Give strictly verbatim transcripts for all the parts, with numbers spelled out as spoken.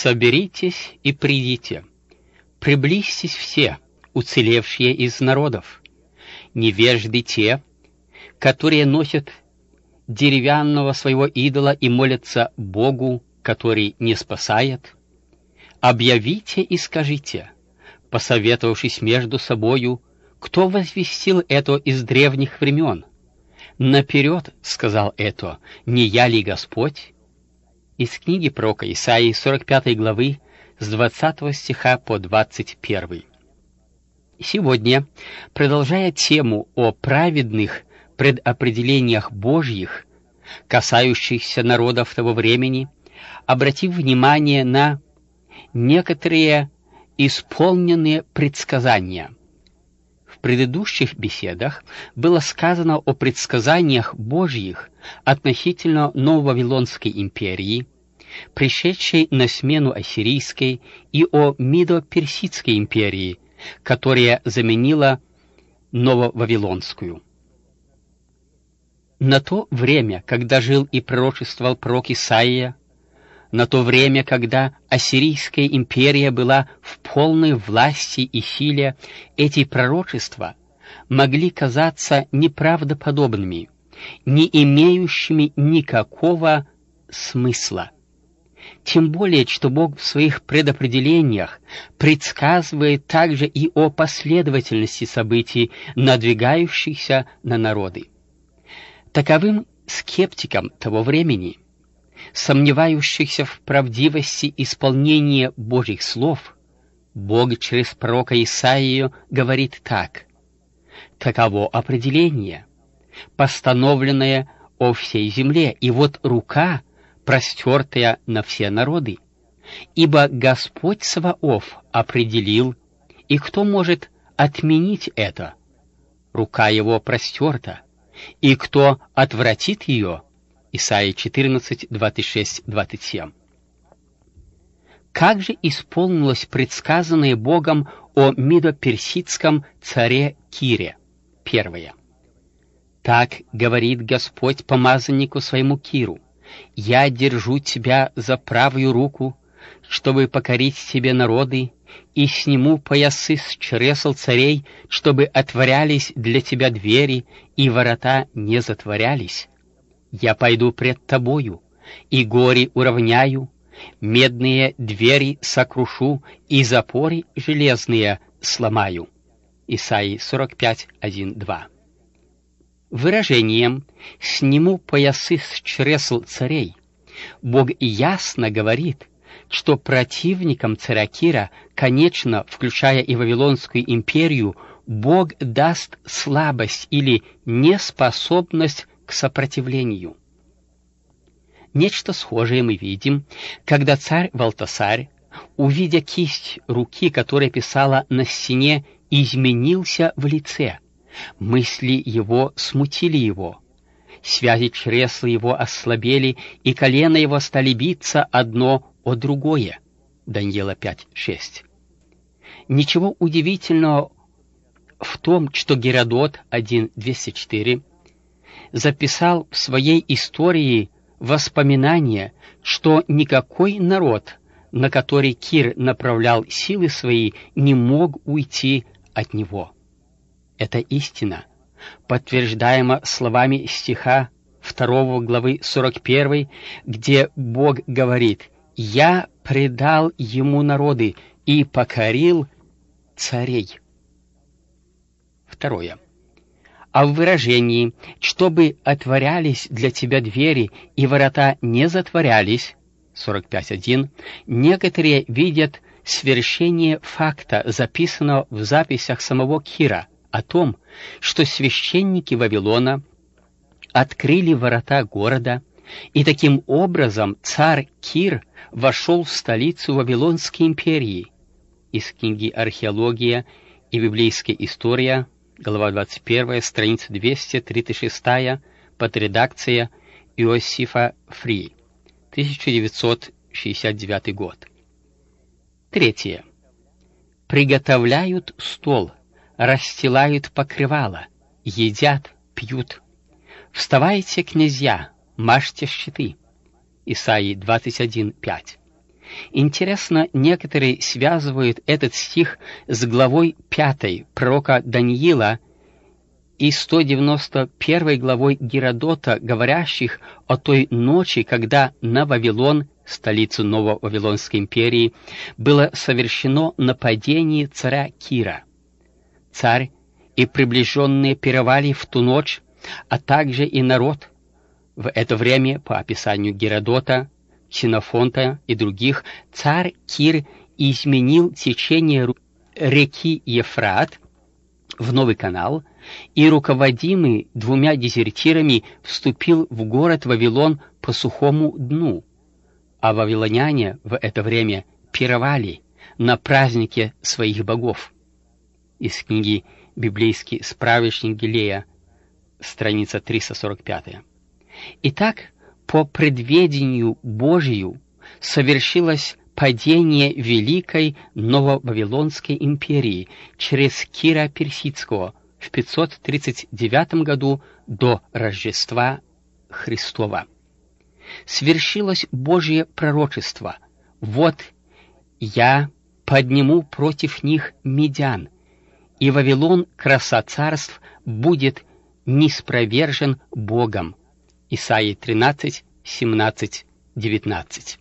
«Соберитесь и придите, приблизьтесь все, уцелевшие из народов, невежды те, которые носят деревянного своего идола и молятся Богу, который не спасает. Объявите и скажите, посоветовавшись между собою, кто возвестил это из древних времен. Наперед сказал это, не я ли Господь?» Из книги пророка Исаии, сорок пятой главы, с двадцатого стиха по двадцать первый. Сегодня, продолжая тему о праведных предопределениях Божьих, касающихся народов того времени, обратим внимание на некоторые исполненные предсказания. В предыдущих беседах было сказано о предсказаниях Божьих относительно Нововавилонской империи, пришедшей на смену Ассирийской, и о Мидо-Персидской империи, которая заменила Нововавилонскую. На то время, когда жил и пророчествовал пророк Исаия, на то время, когда Ассирийская империя была в полной власти и силе, эти пророчества могли казаться неправдоподобными, не имеющими никакого смысла. Тем более, что Бог в своих предопределениях предсказывает также и о последовательности событий, надвигающихся на народы. Таковым скептикам того времени, сомневающихся в правдивости исполнения Божьих слов, Бог через пророка Исаию говорит так: «Таково определение, постановленное о всей земле, и вот рука, простертая на все народы. Ибо Господь Саваоф определил, и кто может отменить это? Рука его простерта, и кто отвратит ее?» Исайя четырнадцать, двадцать шесть, двадцать семь. Как же исполнилось предсказанное Богом о Мидо-Персидском царе Кире? Первое. «Так говорит Господь помазаннику своему Киру: я держу тебя за правую руку, чтобы покорить тебе народы, и сниму поясы с чресл царей, чтобы отворялись для тебя двери, и ворота не затворялись. Я пойду пред тобою, и гори уравняю, медные двери сокрушу, и запоры железные сломаю». Исайя сорок пять, один, два. Выражением «сниму поясы с чресл царей» Бог ясно говорит, что противникам царя Кира, конечно, включая и Вавилонскую империю, Бог даст слабость или неспособность к сопротивлению. Нечто схожее мы видим, когда царь Валтасарь, увидя кисть руки, которая писала на стене, изменился в лице. Мысли его смутили его. Связи чресла его ослабели, и колено его стали биться одно о другое. Даниила пять, шесть. Ничего удивительного в том, что Геродот один, двести четыре записал в своей истории воспоминания, что никакой народ, на который Кир направлял силы свои, не мог уйти от него. Это истина, подтверждаема словами стиха второго главы сорок первой, где Бог говорит: «Я предал ему народы и покорил царей». Второе. А в выражении «чтобы отворялись для тебя двери и ворота не затворялись» сорок пять, один, некоторые видят свершение факта, записанного в записях самого Кира, о том, что священники Вавилона открыли ворота города, и таким образом царь Кир вошел в столицу Вавилонской империи. Из книги «Археология и библейская история», глава двадцать первая, страница двести тридцать шесть, под редакцией Иосифа Фри, тысяча девятьсот шестьдесят девятый год. Третье. Приготовляют стол, расстилают покрывало, едят, пьют. Вставайте, князья, мажьте щиты. Исайя двадцать один, пять. Интересно, некоторые связывают этот стих с главой пятой пророка Даниила и сто девяносто первой главой Геродота, говорящих о той ночи, когда на Вавилон, столицу Ново-Вавилонской империи, было совершено нападение царя Кира. Царь и приближенные пировали в ту ночь, а также и народ. В это время, по описанию Геродота, Ксенофонта и других, царь Кир изменил течение реки Ефрат в новый канал и, руководимый двумя дезертирами, вступил в город Вавилон по сухому дну, а вавилоняне в это время пировали на празднике своих богов. Из книги «Библейский справочник Гилея», страница триста сорок пять. Итак, по предведению Божию совершилось падение Великой Нововавилонской империи через Кира Персидского в пятьсот тридцать девятом году до Рождества Христова. Свершилось Божье пророчество: «Вот я подниму против них медян, и Вавилон, краса царств, будет ниспровержен Богом». Исайя тринадцать, семнадцать, девятнадцать.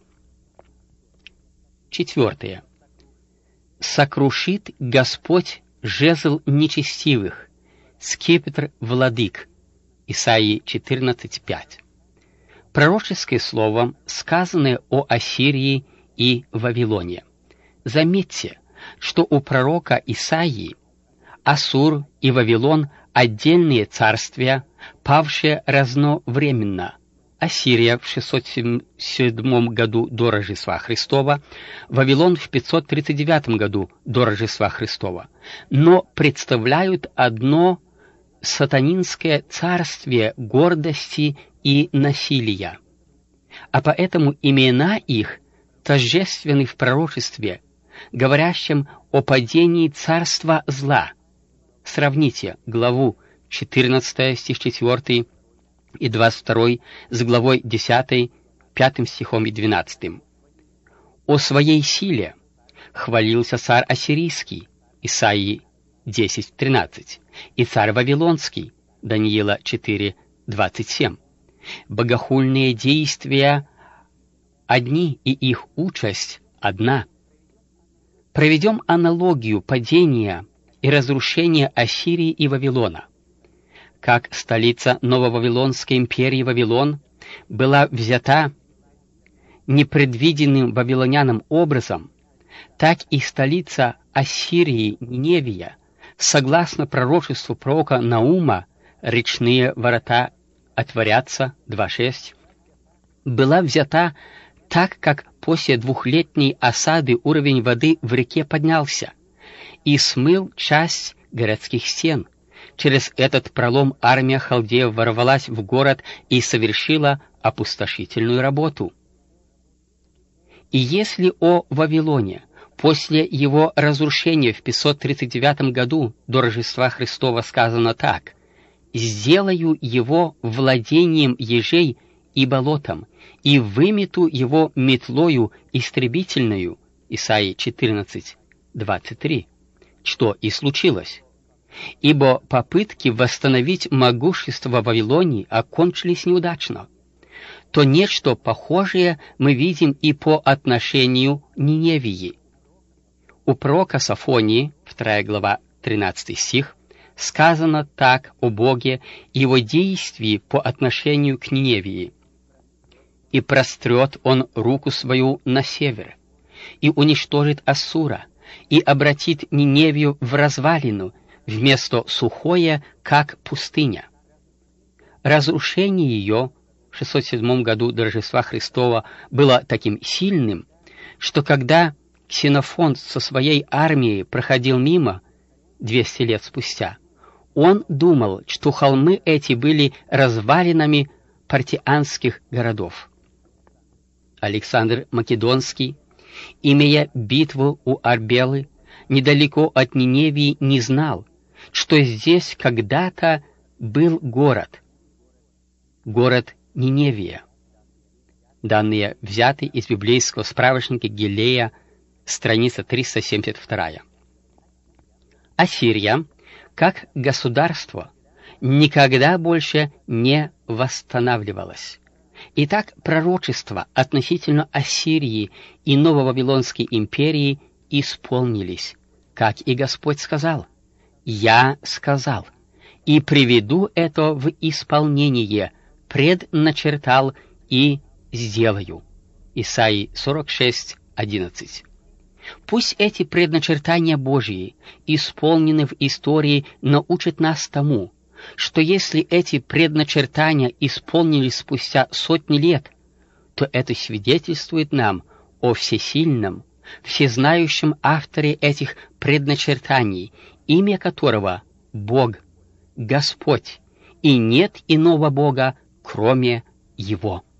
Четвертое. «Сокрушит Господь жезл нечестивых, скипетр владык». Исайя четырнадцать, пять. Пророческое слово, сказанное о Ассирии и Вавилоне. Заметьте, что у пророка Исаии Ассур и Вавилон — отдельные царствия, павшие разновременно. Ассирия в шестьсот седьмом году до Рождества Христова, Вавилон в пятьсот тридцать девятом году до Рождества Христова, но представляют одно сатанинское царствие гордости и насилия. А поэтому имена их тождественны в пророчестве, говорящем о падении царства зла. Сравните главу четырнадцатый, стих четвёртый, и двадцать второй с главой десятой, пятым стихом и двенадцатым. О своей силе хвалился царь Ассирийский, Исаии десять, тринадцать, и царь Вавилонский, Даниила четыре, двадцать семь. Богохульные действия одни, и их участь одна. Проведем аналогию падения и разрушения Ассирии и Вавилона. Как столица Нововавилонской империи Вавилон была взята непредвиденным вавилонянам образом, так и столица Ассирии Ниневия, согласно пророчеству пророка Наума, речные ворота отворятся, два шесть, была взята так, как после двухлетней осады уровень воды в реке поднялся и смыл часть городских стен. Через этот пролом армия халдеев ворвалась в город и совершила опустошительную работу. И если о Вавилоне после его разрушения в пятьсот тридцать девятом году до Рождества Христова сказано так: «Сделаю его владением ежей и болотом, и вымету его метлою истребительною», Исайя четырнадцать, двадцать три, что и случилось. Ибо попытки восстановить могущество Вавилонии окончились неудачно. То нечто похожее мы видим и по отношению к Ниневии. У пророка Софонии, вторая глава, тринадцатый стих, сказано так о Боге и его действии по отношению к Ниневии: «И прострет он руку свою на север, и уничтожит Ассура, и обратит Ниневию в развалину, вместо сухое, как пустыня». Разрушение ее в шестьсот седьмом году до Рождества Христова было таким сильным, что когда Ксенофонт со своей армией проходил мимо двести лет спустя, он думал, что холмы эти были развалинами партианских городов. Александр Македонский, имея битву у Арбелы недалеко от Ниневии, не знал, что здесь когда-то был город, город Ниневия. Данные взяты из библейского справочника Гиллея, страница триста семьдесят два. Ассирия, как государство, никогда больше не восстанавливалась. Итак, пророчества относительно Ассирии и Нововавилонской империи исполнились, как и Господь сказал: «Я сказал, и приведу это в исполнение, предначертал и сделаю». Исайи сорок шесть, одиннадцать. Пусть эти предначертания Божьи, исполнены в истории, научат нас тому, что если эти предначертания исполнились спустя сотни лет, то это свидетельствует нам о всесильном, всезнающем авторе этих предначертаний, имя которого Бог, Господь, и нет иного Бога, кроме Его.